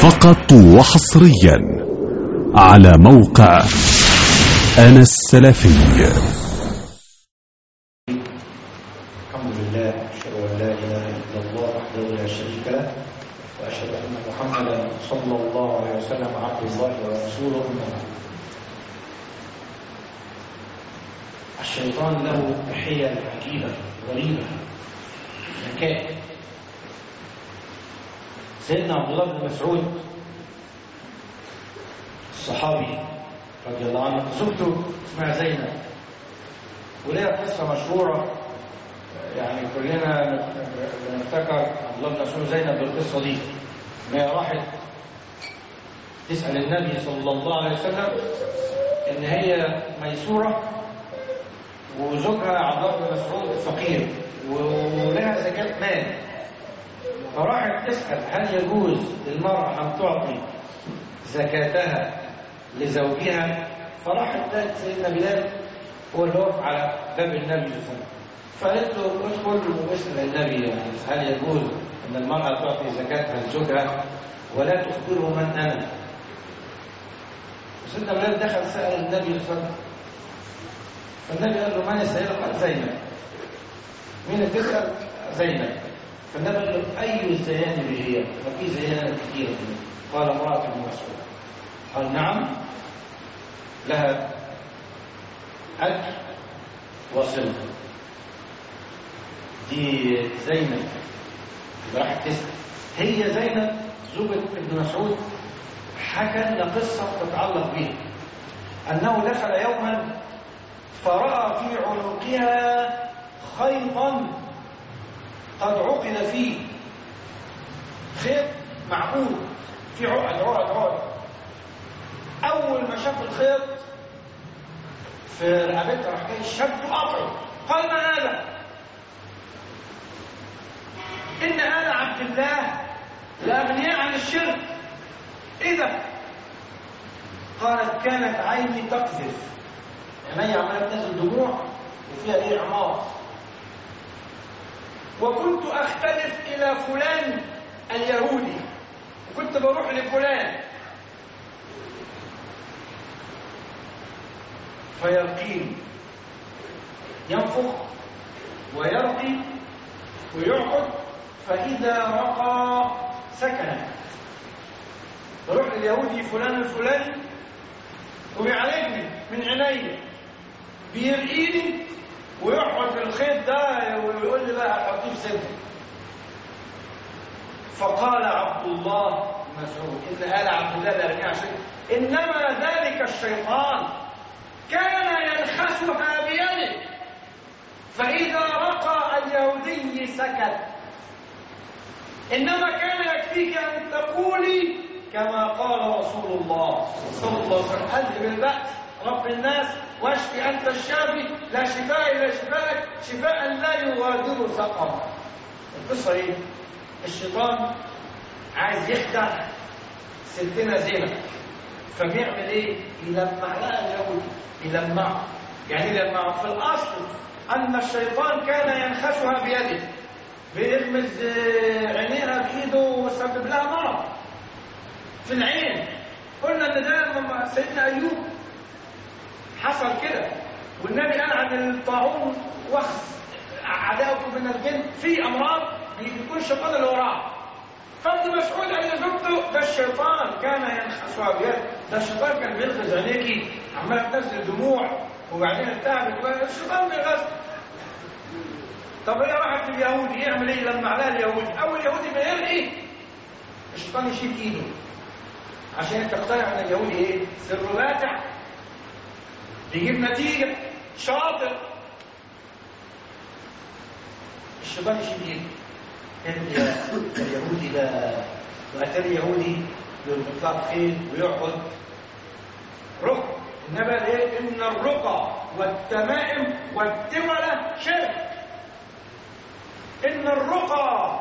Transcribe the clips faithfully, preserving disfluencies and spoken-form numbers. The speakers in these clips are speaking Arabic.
فقط وحصريا على موقع أنا السلفي. الحمد لله، أشهد أن لا إله إلا الله وحده لا شريك له، وأشهد أن محمدا صلى الله عليه وسلم عبد الله ورسوله. الشيطان له حيل عجيبة غريبة، ذكاء. سيدنا عبد الله بن مسعود الصحابي رضي الله عنه، زوجته اسمها زينب، ولها قصة مشهورة يعني كلنا بنفتكر عبد الله بن مسعود زينب بالقصة دي، إن هي راحت تسأل النبي صلى الله عليه وسلم إن هي ميسورة وزوجها عبد الله بن مسعود فقير ولها زكاة مال، فراحت تسأل هل يجوز للمرأة أن تعطي زكاتها لزوجها. فراحت لقت سيدنا بلال هو اللي واقف على باب النبي صلى الله عليه وسلم، فقالت له ادخل واسأل النبي يعني هل يجوز أن المرأة تعطي زكاتها لزوجها ولا تخبره من أنا. وسيدنا بلال دخل سأل النبي صلى الله عليه وسلم، فالنبي قال له من يسأل؟ قال زينب. مين اللي تسأل؟ زينب. فالنبي قال له أي الزيان هي؟ ففي زيان كثيرة. قال امرأة ابن مسعود. قال نعم، لها أجر وصلة. دي زينب اللي راحت تسأل، هي زينب زوجة ابن مسعود. حكى لنا قصة تتعلق بها، أنه دخل يوما فرأى في عنقها خيطا قد عقد فيه، خيط معقود في عقد عقد عقد. أول ما شاف الخيط في رقبتها راح جاي شد وقطعه. قال ما هذا؟ إن آل عبد الله لأغنياء عن الشرك. إذا قالت كانت عيني تقذف، عيني عمالة تنزل دموع وفيها إيه عمار، وكنت أختلف إلى فلان اليهودي، وكنت بروح لفلان فيرقيني، ينفخ ويرقي ويعقد، فإذا رقى سكن. بروح لليهودي فلان الفلاني وبيعالجني من عيني، بيرقيني ويقعد في الخيط ده ويقول لي لا احطيه في صدري. فقال عبد الله مسعود ان آل عبد الله لا عشان انما ذلك الشيطان كان ينخسها بيده، فاذا رقى اليهودي سكت. انما كان يكفيك ان تقولي كما قال رسول الله صلى الله عليه وسلم اذهب البأس رب الناس واشفي انت الشافي لا شفاء الا شفاءك شفاء لا يغادر سقما. القصه ايه؟ الشيطان عايز يخدع ستنا زينب، فبيعمل ايه؟ يلمع لها اليهودي، يلمعه. يعني يلمعه في الاصل ان الشيطان كان ينخسها بيده، بيغمز عينيها بايده وسبب لها مرض في العين. قلنا ان ده لما سيدنا ايوب حصل كده، والنبي قال عن الطاعون وخز عداؤكم من الجن في امراض بيكون الشيطان اللي وراه. فابن مسعود قال لزوجته ده الشيطان كان ينخسها بيده، ده الشيطان كان بيلغز عينيكي عماله تنزل دموع وبعدين التعبت، الشيطان بيغز. طب هي راحت لليهودي يعمل ايه لما عليها اليهودي؟ اول يهودي ما يرقي الشيطان يشيل ايده عشان تقتنع ان اليهودي ايه؟ سر باتع بيجيب نتيجه شاطر. الشيطان يشيل ايده كان اليهودي ده، واتى اليهودي يطلق خيل ويقعد رقى. انما ايه؟ ان الرقى والتمائم والتولة شرك. ان الرقى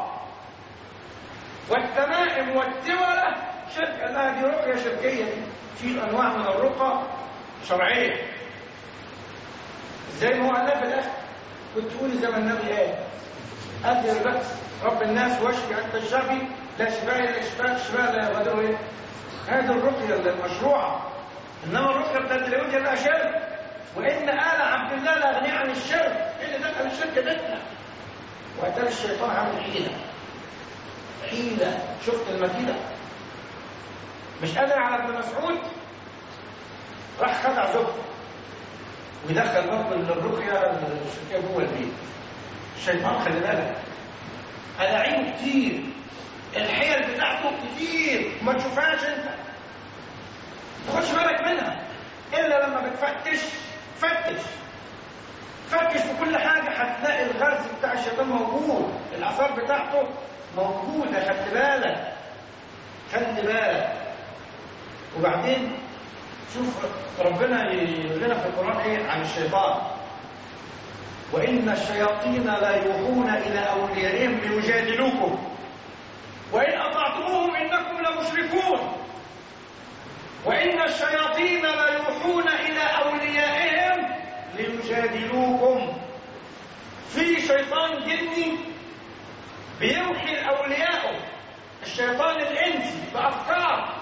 والتمائم والتولة شرك. انها دي رقية شركية. في انواع من الرقى شرعية زي ما هو قال في الاخر، كنت تقولي زي ما النبي قال أدي البأس رب الناس واشفي أنت الشافي لا شفاء إلا شفاء شفاء لا يغادر إيه؟ هذه الرقية المشروعة. إنما الرقية بتاعت اليهود لها شرك، وإن آل عبد الله لا غني عن الشرك. إيه اللي دخل الشرك بيتنا؟ وأتى الشيطان عامل حيلة حيلة. شفت المكيدة؟ مش قادر على ابن مسعود، راح خدع زوجته ويدخل برضه الرقية الشركية جوه البيت. الشيطان خلي بالك ألاعيبه كتير، الحيل بتاعته كتير ما تشوفهاش انت، ما تاخدش بالك منها الا لما بتفتش. فتش فتش في كل حاجه هتلاقي الغرز بتاع الشيطان موجود، الاثار بتاعته موجوده. خلي بالك خلي بالك. وبعدين شوف ربنا يقول لنا في القران ايه عن الشيطان: وان الشياطين لا يوحون الى اوليائهم ليجادلوكم وإن أطعتموهم إنكم لمشركون. وإن الشياطين لا يوحون إلى أوليائهم ليجادلوكم. في شيطان جني بيوحي لأوليائه، الشيطان الإنسي، بأفكار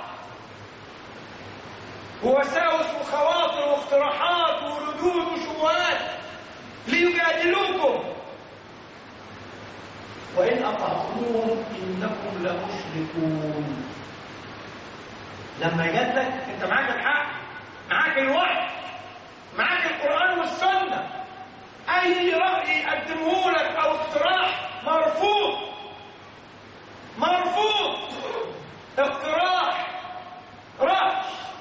ووساوس وخواطر واقتراحات وردود وشبهات ليجادلوكم. وإن أطعتموهم إنكم لمشركون. لما جات لك أنت معاك الحق، معاك الوحي، معاك القرآن والسنة، أي رأي يقدمه لك أو اقتراح مرفوض مرفوض. اقتراح، رأي،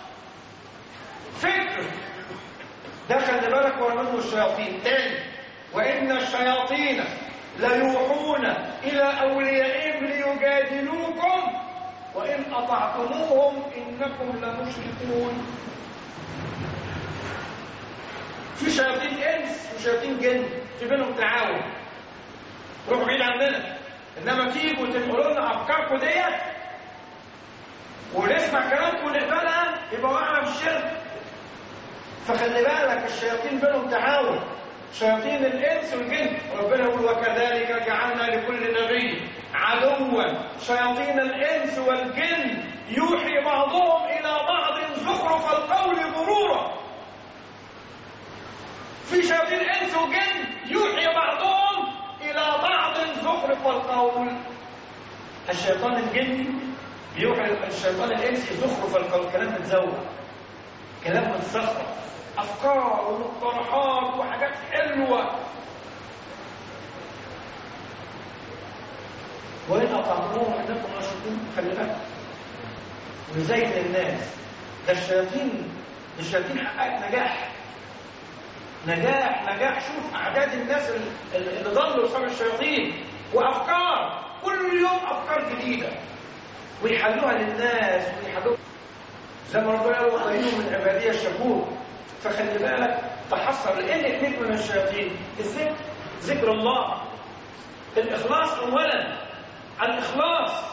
فكر، ده خلي بالك هو منه الشياطين. تاني: وإن الشياطين ليوحون إلى أوليائهم ليجادلوكم وإن أطعتموهم إنكم لمشركون. في شياطين إنس وشياطين جن، في بينهم تعاون، روحوا بعيد عننا. إنما تيجوا تنقلوا لنا أفكاركم ديت ونسمع كلامكم ونقبلها يبقى وقعنا في الشرك. فخلي بالك الشياطين بينهم تعاون، شياطين الإنس والجن. ربنا يقول: وكذلك جعلنا لكل نبي عدوا شياطين الإنس والجن يوحي بعضهم إلى بعض زخرف القول غرورا. في شياطين إنس وجن يوحي بعضهم إلى بعض زخرف القول. الشيطان الجني بيوحي الشيطان الإنسي زخرف القول، كلام متزود، كلام متسخر، أفكار ومقترحات وحاجات حلوة. وإن أطعتموهم إنكم لمشركون. خلي بالك ويزين للناس. ده الشياطين الشياطين حققت نجاح نجاح نجاح. شوف أعداد الناس اللي ضلوا بسبب الشياطين، وأفكار كل يوم أفكار جديدة ويحلوها للناس ويحلوها زي ما ربنا قال: وقليل من عبادي الشكور. فخلي بالك تحصر لان اثنين من الشياطين: الذكر، ذكر الله، الاخلاص اولا، الاخلاص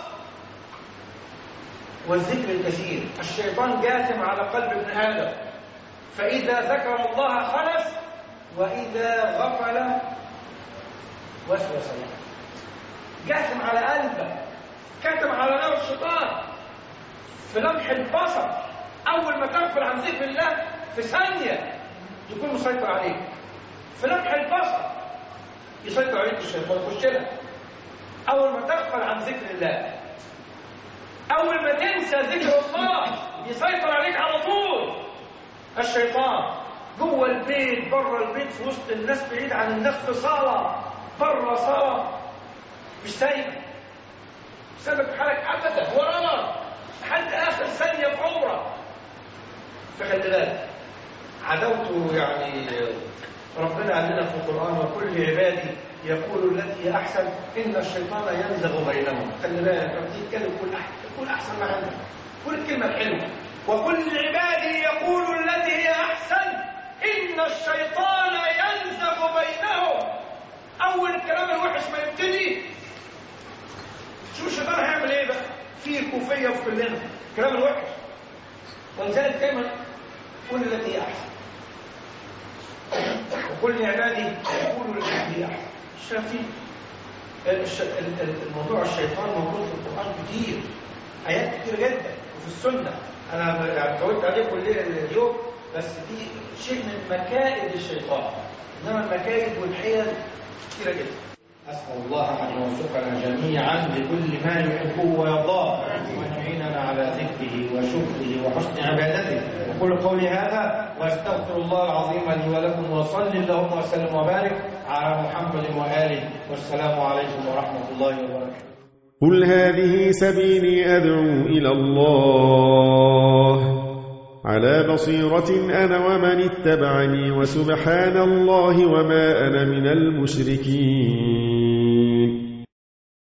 والذكر الكثير. الشيطان جاثم على قلب ابن ادم، فاذا ذكر الله خلف واذا غفل وسوس له. جاثم على قلبك، كتم على نار الشيطان في لمح البصر. اول ما تغفل عن ذكر الله في ثانية يكون مسيطر عليك، في لمح البصر يسيطر عليك الشيطان، يخش لك. أول ما تغفل عن ذكر الله، أول ما تنسى ذكر الله يسيطر عليك على طول الشيطان. جوه البيت، بره البيت، في وسط الناس، بعيد عن الناس، في صلاة، بره صلاة، مش سايبك مش سايبك في حالك أبدا، ورا لحد آخر ثانية في عمرك. فخلي بالك عدوته. يعني ربنا قال لنا في القرآن: وكل عبادي يقول التي هي أحسن إن الشيطان ينزغ بينهم. خلي بالك لما تيجي تتكلم كل أحسن، كل أحسن ما عندك، كل الكلمة الحلوة. وكل عبادي يقول التي هي أحسن إن الشيطان ينزغ بينهم. أول الكلام الوحش ما يبتدي، شو الشيطان هيعمل إيه بقى؟ فيه كوفية في كلنا الكلام الوحش. ولذلك دايما قل التي هي أحسن. وكل عبادي يقولوا التي هي أحسن. الشافعي الموضوع الشيطان موجود في القرآن كتير، آيات كتير جدا وفي السنة. أنا قلت عليكم اليوم بس دي شيء من مكائد الشيطان، إنما المكائد والحيل كتيرة جدا. أسأل الله أن يوفقنا جميعا لكل ما يحبه ويرضاه، وأن يعيننا على ذكره وشكره وحسن عبادته. أقول قولي هذا وأستغفر الله العظيم لي ولكم، وصلي اللهم وسلم وبارك على محمد وآله، والسلام عليكم ورحمة الله وبركاته. قل هذه سبيلي أدعو إلى الله على بصيرة أنا ومن اتبعني، وسبحان الله وما أنا من المشركين.